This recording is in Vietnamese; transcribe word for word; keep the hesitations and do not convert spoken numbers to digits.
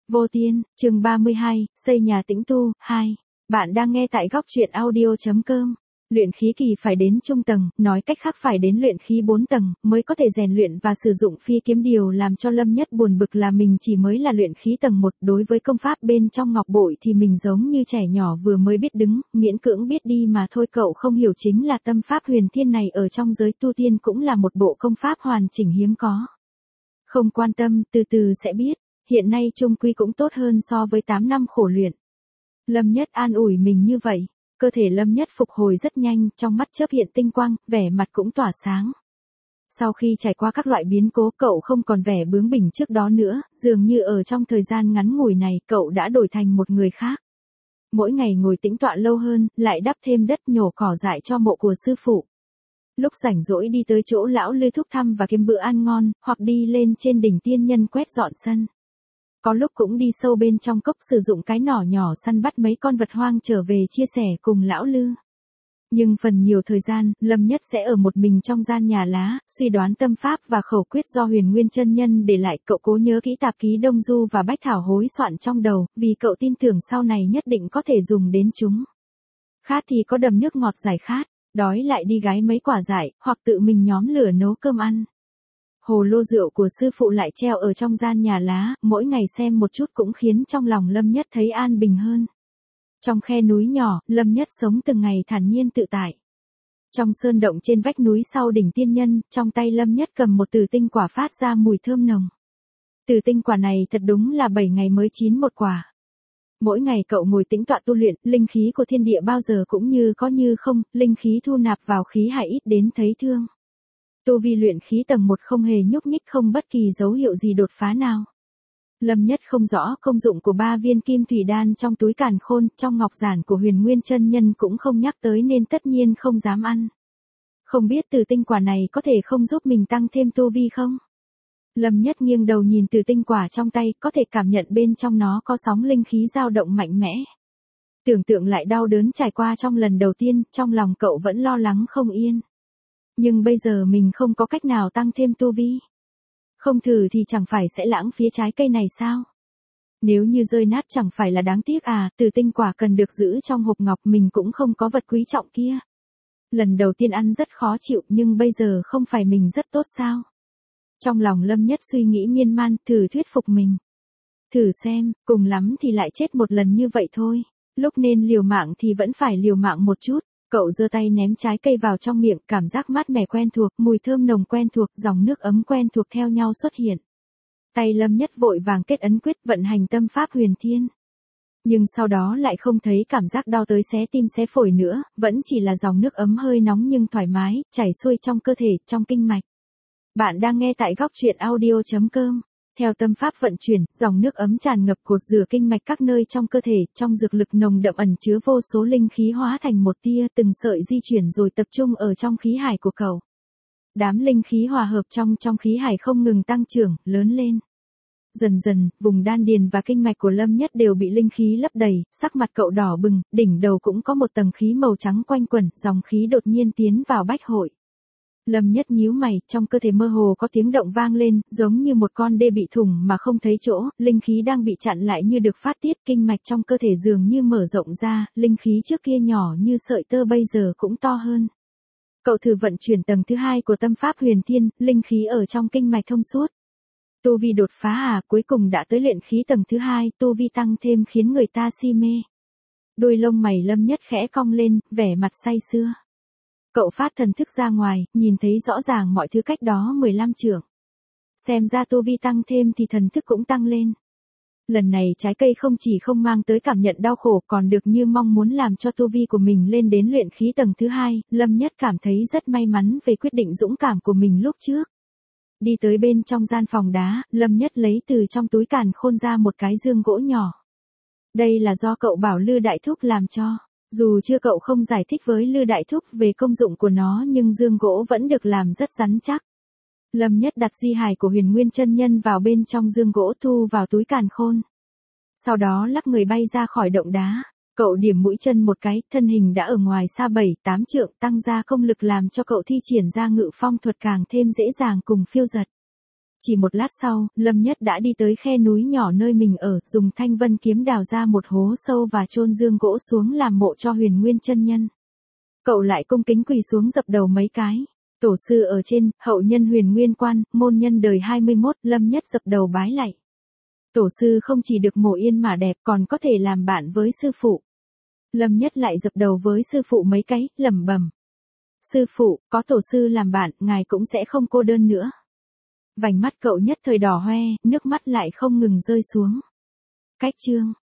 Vô Tiên, chương ba mươi hai, xây nhà tĩnh tu, hai. Bạn đang nghe tại góc truyện audio.com. Luyện khí kỳ phải đến trung tầng, nói cách khác phải đến luyện khí bốn tầng, mới có thể rèn luyện và sử dụng phi kiếm. Điều làm cho Lâm Nhất buồn bực là mình chỉ mới là luyện khí tầng một, đối với công pháp bên trong ngọc bội thì mình giống như trẻ nhỏ vừa mới biết đứng, miễn cưỡng biết đi mà thôi. Cậu không hiểu chính là tâm pháp huyền thiên này ở trong giới tu tiên cũng là một bộ công pháp hoàn chỉnh hiếm có. Không quan tâm, từ từ sẽ biết. Hiện nay chung quy cũng tốt hơn so với tám năm khổ luyện. Lâm Nhất an ủi mình như vậy, cơ thể Lâm Nhất phục hồi rất nhanh, trong mắt chớp hiện tinh quang, vẻ mặt cũng tỏa sáng. Sau khi trải qua các loại biến cố, cậu không còn vẻ bướng bỉnh trước đó nữa, dường như ở trong thời gian ngắn ngủi này cậu đã đổi thành một người khác. Mỗi ngày ngồi tĩnh tọa lâu hơn, lại đắp thêm đất nhổ cỏ dại cho mộ của sư phụ. Lúc rảnh rỗi đi tới chỗ lão Lư thúc thăm và kiếm bữa ăn ngon, hoặc đi lên trên đỉnh tiên nhân quét dọn sân. Có lúc cũng đi sâu bên trong cốc sử dụng cái nỏ nhỏ săn bắt mấy con vật hoang trở về chia sẻ cùng lão Lư. Nhưng phần nhiều thời gian, Lâm Nhất sẽ ở một mình trong gian nhà lá, suy đoán tâm pháp và khẩu quyết do Huyền Nguyên chân nhân để lại. Cậu cố nhớ kỹ tạp ký Đông Du và Bách Thảo hối soạn trong đầu, vì cậu tin tưởng sau này nhất định có thể dùng đến chúng. Khát thì có đầm nước ngọt giải khát, đói lại đi gái mấy quả dại, hoặc tự mình nhóm lửa nấu cơm ăn. Hồ lô rượu của sư phụ lại treo ở trong gian nhà lá, mỗi ngày xem một chút cũng khiến trong lòng Lâm Nhất thấy an bình hơn. Trong khe núi nhỏ, Lâm Nhất sống từng ngày thản nhiên tự tại. Trong sơn động trên vách núi sau đỉnh tiên nhân, trong tay Lâm Nhất cầm một tử tinh quả phát ra mùi thơm nồng. Tử tinh quả này thật đúng là bảy ngày mới chín một quả. Mỗi ngày cậu ngồi tĩnh tọa tu luyện, linh khí của thiên địa bao giờ cũng như có như không, linh khí thu nạp vào khí hải ít đến thấy thương. Tu vi luyện khí tầng một không hề nhúc nhích, không bất kỳ dấu hiệu gì đột phá nào. Lâm Nhất không rõ công dụng của ba viên kim thủy đan trong túi càn khôn, trong ngọc giản của Huyền Nguyên chân nhân cũng không nhắc tới nên tất nhiên không dám ăn. Không biết tử tinh quả này có thể không giúp mình tăng thêm tu vi không? Lâm Nhất nghiêng đầu nhìn tử tinh quả trong tay, có thể cảm nhận bên trong nó có sóng linh khí dao động mạnh mẽ. Tưởng tượng lại đau đớn trải qua trong lần đầu tiên, trong lòng cậu vẫn lo lắng không yên. Nhưng bây giờ mình không có cách nào tăng thêm tu vi. Không thử thì chẳng phải sẽ lãng phí trái cây này sao? Nếu như rơi nát chẳng phải là đáng tiếc à? Tử tinh quả cần được giữ trong hộp ngọc, mình cũng không có vật quý trọng kia. Lần đầu tiên ăn rất khó chịu, nhưng bây giờ không phải mình rất tốt sao? Trong lòng Lâm Nhất suy nghĩ miên man, thử thuyết phục mình. Thử xem, cùng lắm thì lại chết một lần như vậy thôi. Lúc nên liều mạng thì vẫn phải liều mạng một chút. Cậu giơ tay ném trái cây vào trong miệng, cảm giác mát mẻ quen thuộc, mùi thơm nồng quen thuộc, dòng nước ấm quen thuộc theo nhau xuất hiện. Tay Lâm Nhất vội vàng kết ấn quyết, vận hành tâm pháp huyền thiên. Nhưng sau đó lại không thấy cảm giác đau tới xé tim xé phổi nữa, vẫn chỉ là dòng nước ấm hơi nóng nhưng thoải mái, chảy xuôi trong cơ thể, trong kinh mạch. Bạn đang nghe tại góc truyện audio.com. Theo tâm pháp vận chuyển, dòng nước ấm tràn ngập cột rửa kinh mạch các nơi trong cơ thể, trong dược lực nồng đậm ẩn chứa vô số linh khí hóa thành một tia, từng sợi di chuyển rồi tập trung ở trong khí hải của cậu. Đám linh khí hòa hợp trong trong khí hải không ngừng tăng trưởng, lớn lên. Dần dần, vùng đan điền và kinh mạch của Lâm Nhất đều bị linh khí lấp đầy, sắc mặt cậu đỏ bừng, đỉnh đầu cũng có một tầng khí màu trắng quanh quẩn, dòng khí đột nhiên tiến vào bách hội. Lâm Nhất nhíu mày, trong cơ thể mơ hồ có tiếng động vang lên, giống như một con đê bị thủng mà không thấy chỗ, linh khí đang bị chặn lại như được phát tiết, kinh mạch trong cơ thể dường như mở rộng ra, linh khí trước kia nhỏ như sợi tơ bây giờ cũng to hơn. Cậu thử vận chuyển tầng thứ hai của tâm pháp huyền thiên, linh khí ở trong kinh mạch thông suốt. Tu vi đột phá à, cuối cùng đã tới luyện khí tầng thứ hai, tu vi tăng thêm khiến người ta si mê. Đôi lông mày Lâm Nhất khẽ cong lên, vẻ mặt say sưa. Cậu phát thần thức ra ngoài, nhìn thấy rõ ràng mọi thứ cách đó mười lăm trượng. Xem ra tu vi tăng thêm thì thần thức cũng tăng lên. Lần này trái cây không chỉ không mang tới cảm nhận đau khổ còn được như mong muốn làm cho tu vi của mình lên đến luyện khí tầng thứ hai, Lâm Nhất cảm thấy rất may mắn về quyết định dũng cảm của mình lúc trước. Đi tới bên trong gian phòng đá, Lâm Nhất lấy từ trong túi càn khôn ra một cái dương gỗ nhỏ. Đây là do cậu bảo Lư Đại Thúc làm cho. Dù chưa cậu không giải thích với Lư Đại Thúc về công dụng của nó nhưng dương gỗ vẫn được làm rất rắn chắc. Lâm Nhất đặt di hài của Huyền Nguyên chân nhân vào bên trong dương gỗ thu vào túi càn khôn. Sau đó lắc người bay ra khỏi động đá. Cậu điểm mũi chân một cái, thân hình đã ở ngoài xa bảy tám trượng, tăng ra công lực làm cho cậu thi triển ra ngự phong thuật càng thêm dễ dàng cùng phiêu giật. Chỉ một lát sau, Lâm Nhất đã đi tới khe núi nhỏ nơi mình ở, dùng thanh vân kiếm đào ra một hố sâu và chôn dương gỗ xuống làm mộ cho Huyền Nguyên chân nhân. Cậu lại cung kính quỳ xuống dập đầu mấy cái. Tổ sư ở trên, hậu nhân Huyền Nguyên Quan, môn nhân đời hai mươi mốt, Lâm Nhất dập đầu bái lạy. Tổ sư không chỉ được mộ yên mà đẹp còn có thể làm bạn với sư phụ. Lâm Nhất lại dập đầu với sư phụ mấy cái, lẩm bẩm. Sư phụ, có tổ sư làm bạn, ngài cũng sẽ không cô đơn nữa. Vành mắt cậu nhất thời đỏ hoe, nước mắt lại không ngừng rơi xuống. Cách chương